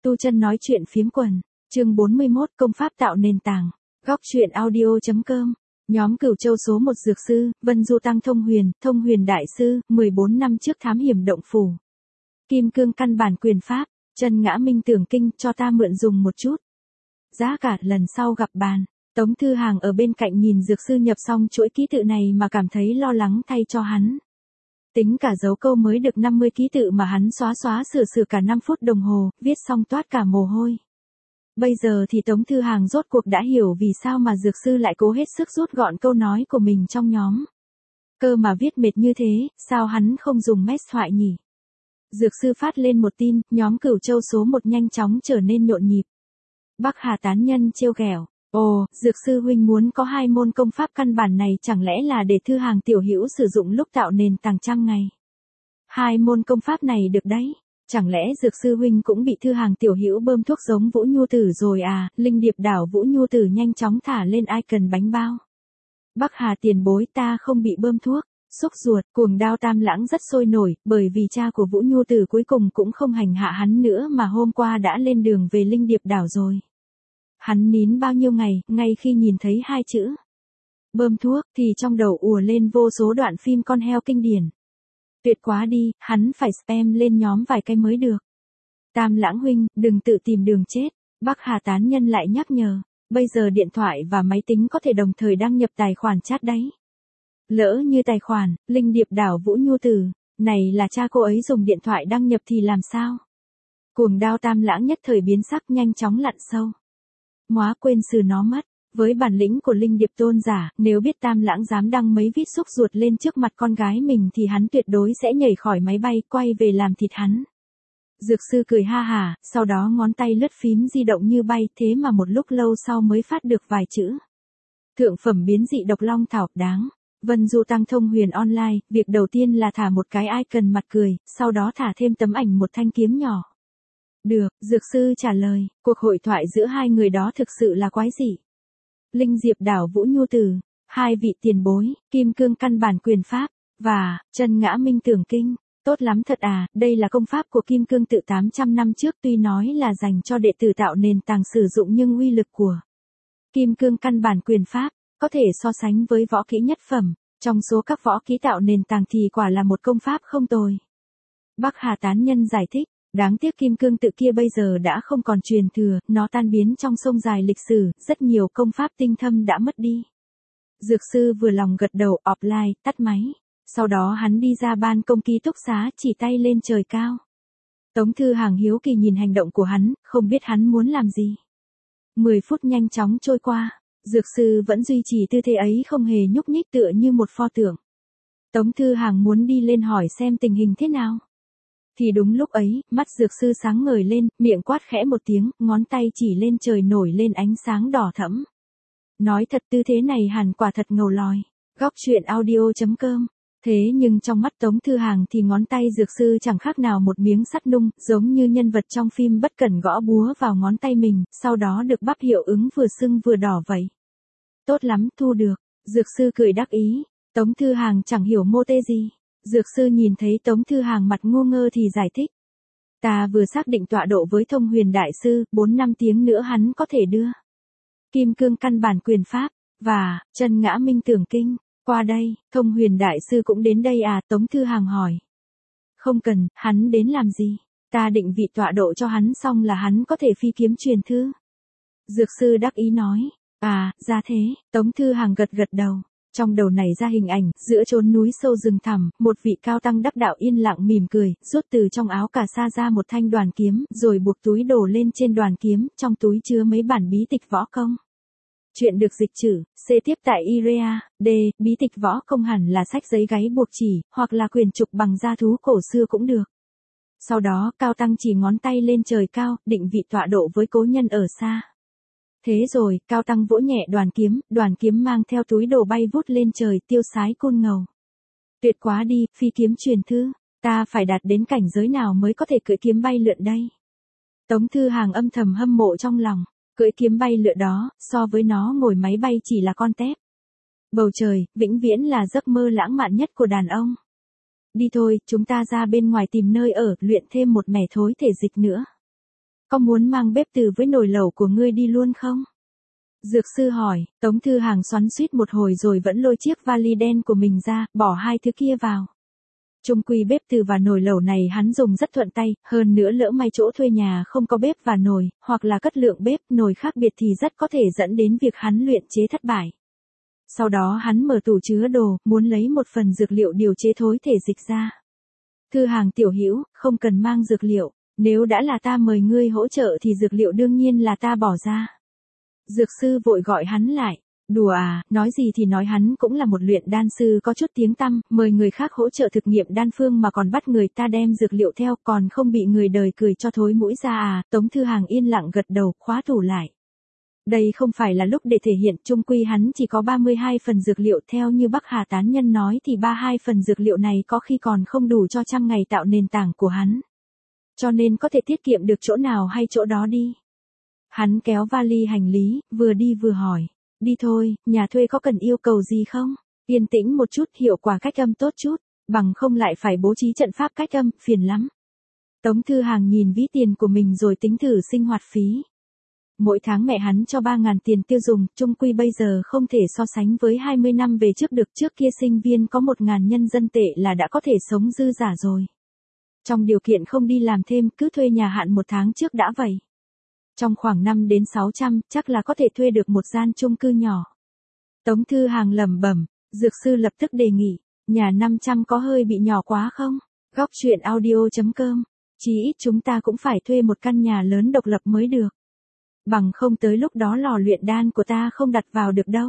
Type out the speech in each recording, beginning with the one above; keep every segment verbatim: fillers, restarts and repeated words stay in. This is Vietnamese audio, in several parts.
Tu chân nói chuyện phiếm quần, chương bốn mươi mốt công pháp tạo nền tảng, góc truyện audio.com, nhóm Cửu Châu số một dược sư, Vân Du Tăng Thông Huyền, Thông Huyền Đại Sư, mười bốn năm trước thám hiểm động phủ. Kim cương căn bản quyền pháp, chân ngã minh tưởng kinh cho ta mượn dùng một chút. Giá cả lần sau gặp bàn, Tống Thư Hàng ở bên cạnh nhìn dược sư nhập xong chuỗi ký tự này mà cảm thấy lo lắng thay cho hắn. Tính cả dấu câu mới được năm mươi ký tự mà hắn xóa xóa sửa sửa cả năm phút đồng hồ, viết xong toát cả mồ hôi. Bây giờ thì Tống Thư Hàng rốt cuộc đã hiểu vì sao mà dược sư lại cố hết sức rút gọn câu nói của mình trong nhóm. Cơ mà viết mệt như thế, sao hắn không dùng mét thoại nhỉ? Dược sư phát lên một tin, nhóm Cửu Châu số một nhanh chóng trở nên nhộn nhịp. Bắc Hà tán nhân trêu ghẹo, ồ, dược sư huynh muốn có hai môn công pháp căn bản này chẳng lẽ là để Thư Hàng tiểu hữu sử dụng lúc tạo nền tảng trăm ngày. Hai môn công pháp này được đấy, chẳng lẽ dược sư huynh cũng bị Thư Hàng tiểu hữu bơm thuốc giống Vũ Nhu Tử rồi à? Linh điệp đảo Vũ Nhu Tử nhanh chóng thả lên icon bánh bao. Bắc Hà tiền bối, ta không bị bơm thuốc. Xúc ruột, Cuồng Đao Tam Lãng rất sôi nổi, bởi vì cha của Vũ Nhu Tử cuối cùng cũng không hành hạ hắn nữa mà hôm qua đã lên đường về Linh Điệp đảo rồi. Hắn nín bao nhiêu ngày, ngay khi nhìn thấy hai chữ bơm thuốc thì trong đầu ùa lên vô số đoạn phim con heo kinh điển. Tuyệt quá đi, hắn phải spam lên nhóm vài cái mới được. Tam Lãng huynh, đừng tự tìm đường chết. Bắc Hà tán nhân lại nhắc nhở, bây giờ điện thoại và máy tính có thể đồng thời đăng nhập tài khoản chat đấy. Lỡ như tài khoản, Linh Điệp đảo Vũ Nhu Tử, này là cha cô ấy dùng điện thoại đăng nhập thì làm sao? Cuồng Đao Tam Lãng nhất thời biến sắc nhanh chóng lặn sâu. Móa quên xử nó mất, với bản lĩnh của Linh Điệp tôn giả, nếu biết Tam Lãng dám đăng mấy vít xúc ruột lên trước mặt con gái mình thì hắn tuyệt đối sẽ nhảy khỏi máy bay quay về làm thịt hắn. Dược sư cười ha hả, sau đó ngón tay lướt phím di động như bay, thế mà một lúc lâu sau mới phát được vài chữ. Thượng phẩm biến dị độc long thảo, đáng. Vân Du Tăng Thông Huyền online, việc đầu tiên là thả một cái icon mặt cười, sau đó thả thêm tấm ảnh một thanh kiếm nhỏ. Được, dược sư trả lời, cuộc hội thoại giữa hai người đó thực sự là quái dị. Linh Diệp đảo Vũ Nhu Tử, hai vị tiền bối, kim cương căn bản quyền pháp, và chân ngã minh tưởng kinh, tốt lắm thật à, đây là công pháp của kim cương tự tám trăm năm trước, tuy nói là dành cho đệ tử tạo nền tảng sử dụng nhưng uy lực của kim cương căn bản quyền pháp có thể so sánh với võ kỹ nhất phẩm, trong số các võ kỹ tạo nền tảng thì quả là một công pháp không tồi. Bắc Hà tán nhân giải thích, đáng tiếc kim cương tự kia bây giờ đã không còn truyền thừa, nó tan biến trong sông dài lịch sử, rất nhiều công pháp tinh thâm đã mất đi. Dược sư vừa lòng gật đầu, offline, tắt máy. Sau đó hắn đi ra ban công ký túc xá, chỉ tay lên trời cao. Tống Thư Hàng hiếu kỳ nhìn hành động của hắn, không biết hắn muốn làm gì. Mười phút nhanh chóng trôi qua. Dược sư vẫn duy trì tư thế ấy không hề nhúc nhích tựa như một pho tượng. Tống Thư Hàng muốn đi lên hỏi xem tình hình thế nào. Thì đúng lúc ấy, mắt dược sư sáng ngời lên, miệng quát khẽ một tiếng, ngón tay chỉ lên trời nổi lên ánh sáng đỏ thẫm. Nói thật tư thế này hẳn quả thật ngầu lòi. Góc truyện audio.com. Thế nhưng trong mắt Tống Thư Hàng thì ngón tay dược sư chẳng khác nào một miếng sắt nung, giống như nhân vật trong phim bất cẩn gõ búa vào ngón tay mình, sau đó được bắp hiệu ứng vừa sưng vừa đỏ vậy. Tốt lắm, thu được. Dược sư cười đắc ý. Tống Thư Hàng chẳng hiểu mô tê gì. Dược sư nhìn thấy Tống Thư Hàng mặt ngu ngơ thì giải thích. Ta vừa xác định tọa độ với Thông Huyền Đại Sư, bốn năm tiếng nữa hắn có thể đưa kim cương căn bản quyền pháp, và chân ngã minh tưởng kinh qua đây. Thông Huyền Đại Sư cũng đến đây à? Tống Thư Hàng hỏi. Không cần, hắn đến làm gì? Ta định vị tọa độ cho hắn xong là hắn có thể phi kiếm truyền thư. Dược sư đắc ý nói. À, ra thế. Tống Thư Hàng gật gật đầu. Trong đầu nảy ra hình ảnh, giữa chốn núi sâu rừng thẳm, một vị cao tăng đắc đạo yên lặng mỉm cười, rút từ trong áo cà sa ra một thanh đoàn kiếm, rồi buộc túi đổ lên trên đoàn kiếm, trong túi chứa mấy bản bí tịch võ công. Chuyện được dịch chữ, C tiếp tại i rờ a, D, bí tịch võ công hẳn là sách giấy gáy buộc chỉ, hoặc là quyền trục bằng da thú cổ xưa cũng được. Sau đó, cao tăng chỉ ngón tay lên trời cao, định vị tọa độ với cố nhân ở xa. Thế rồi, cao tăng vỗ nhẹ đoàn kiếm, đoàn kiếm mang theo túi đồ bay vút lên trời, tiêu sái côn ngầu. Tuyệt quá đi, phi kiếm truyền thư, ta phải đạt đến cảnh giới nào mới có thể cưỡi kiếm bay lượn đây? Tống Thư Hàng âm thầm hâm mộ trong lòng, cưỡi kiếm bay lượn đó, so với nó ngồi máy bay chỉ là con tép. Bầu trời, vĩnh viễn là giấc mơ lãng mạn nhất của đàn ông. Đi thôi, chúng ta ra bên ngoài tìm nơi ở, luyện thêm một mẻ thối thể dịch nữa. có muốn mang bếp từ với nồi lẩu của ngươi đi luôn không? Dược sư hỏi, Tống Thư Hàng xoắn xuýt một hồi rồi vẫn lôi chiếc vali đen của mình ra, bỏ hai thứ kia vào. Chung quy bếp từ và nồi lẩu này hắn dùng rất thuận tay, hơn nữa lỡ may chỗ thuê nhà không có bếp và nồi, hoặc là cất lượng bếp, nồi khác biệt thì rất có thể dẫn đến việc hắn luyện chế thất bại. Sau đó hắn mở tủ chứa đồ, muốn lấy một phần dược liệu điều chế thối thể dịch ra. Thư Hàng tiểu hữu, không cần mang dược liệu, nếu đã là ta mời ngươi hỗ trợ thì dược liệu đương nhiên là ta bỏ ra. Dược sư vội gọi hắn lại. Đùa à, nói gì thì nói, hắn cũng là một luyện đan sư có chút tiếng tăm, mời người khác hỗ trợ thực nghiệm đan phương mà còn bắt người ta đem dược liệu theo, còn không bị người đời cười cho thối mũi ra à. Tống Thư Hàng yên lặng gật đầu, khóa tủ lại. Đây không phải là lúc để thể hiện, chung quy hắn chỉ có ba mươi hai phần dược liệu, theo như Bắc Hà tán nhân nói thì ba mươi hai phần dược liệu này có khi còn không đủ cho trăm ngày tạo nền tảng của hắn. Cho nên có thể tiết kiệm được chỗ nào hay chỗ đó đi. Hắn kéo vali hành lý, vừa đi vừa hỏi. Đi thôi, nhà thuê có cần yêu cầu gì không? Yên tĩnh một chút, hiệu quả cách âm tốt chút, bằng không lại phải bố trí trận pháp cách âm, phiền lắm. Tống Thư Hàng nhìn ví tiền của mình rồi tính thử sinh hoạt phí. Mỗi tháng mẹ hắn cho ba ngàn tiền tiêu dùng, chung quy bây giờ không thể so sánh với hai mươi năm về trước được, trước kia sinh viên có một ngàn nhân dân tệ là đã có thể sống dư giả rồi. Trong điều kiện không đi làm thêm, cứ thuê nhà hạn một tháng trước đã vậy. Trong khoảng năm đến sáu trăm, chắc là có thể thuê được một gian chung cư nhỏ. Tống Thư Hàng lẩm bẩm, dược sư lập tức đề nghị, nhà năm trăm có hơi bị nhỏ quá không? Góc truyện audio chấm com, chí ít chúng ta cũng phải thuê một căn nhà lớn độc lập mới được. Bằng không tới lúc đó lò luyện đan của ta không đặt vào được đâu.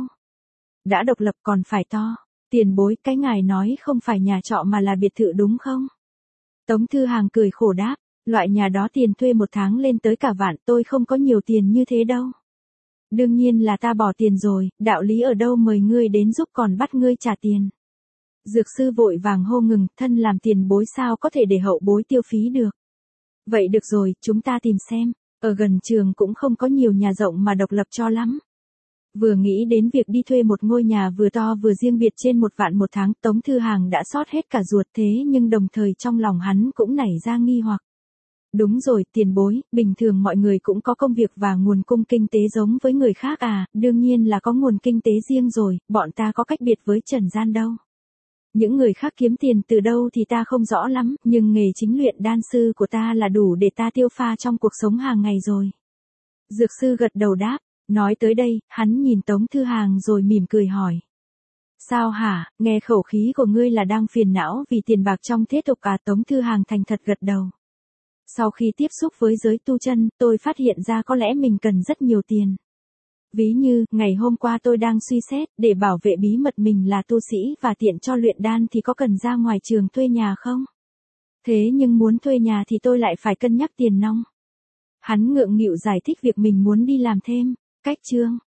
Đã độc lập còn phải to. Tiền bối, cái ngài nói không phải nhà trọ mà là biệt thự đúng không? Tống Thư Hàng cười khổ đáp. Loại nhà đó tiền thuê một tháng lên tới cả vạn, tôi không có nhiều tiền như thế đâu. Đương nhiên là ta bỏ tiền rồi, đạo lý ở đâu mời ngươi đến giúp còn bắt ngươi trả tiền. Dược sư vội vàng hô ngừng, thân làm tiền bối sao có thể để hậu bối tiêu phí được. Vậy được rồi, chúng ta tìm xem, ở gần trường cũng không có nhiều nhà rộng mà độc lập cho lắm. Vừa nghĩ đến việc đi thuê một ngôi nhà vừa to vừa riêng biệt trên một vạn một tháng, Tống Thư Hàng đã xót hết cả ruột, thế nhưng đồng thời trong lòng hắn cũng nảy ra nghi hoặc. Đúng rồi, tiền bối, bình thường mọi người cũng có công việc và nguồn cung kinh tế giống với người khác à, đương nhiên là có nguồn kinh tế riêng rồi, bọn ta có cách biệt với trần gian đâu. Những người khác kiếm tiền từ đâu thì ta không rõ lắm, nhưng nghề chính luyện đan sư của ta là đủ để ta tiêu pha trong cuộc sống hàng ngày rồi. Dược sư gật đầu đáp, nói tới đây, hắn nhìn Tống Thư Hàng rồi mỉm cười hỏi. Sao hả, nghe khẩu khí của ngươi là đang phiền não vì tiền bạc trong thế tục à? Tống Thư Hàng thành thật gật đầu. Sau khi tiếp xúc với giới tu chân, tôi phát hiện ra có lẽ mình cần rất nhiều tiền. Ví như, ngày hôm qua tôi đang suy xét, để bảo vệ bí mật mình là tu sĩ và tiện cho luyện đan thì có cần ra ngoài trường thuê nhà không? Thế nhưng muốn thuê nhà thì tôi lại phải cân nhắc tiền nong. Hắn ngượng nghịu giải thích việc mình muốn đi làm thêm. Cách chương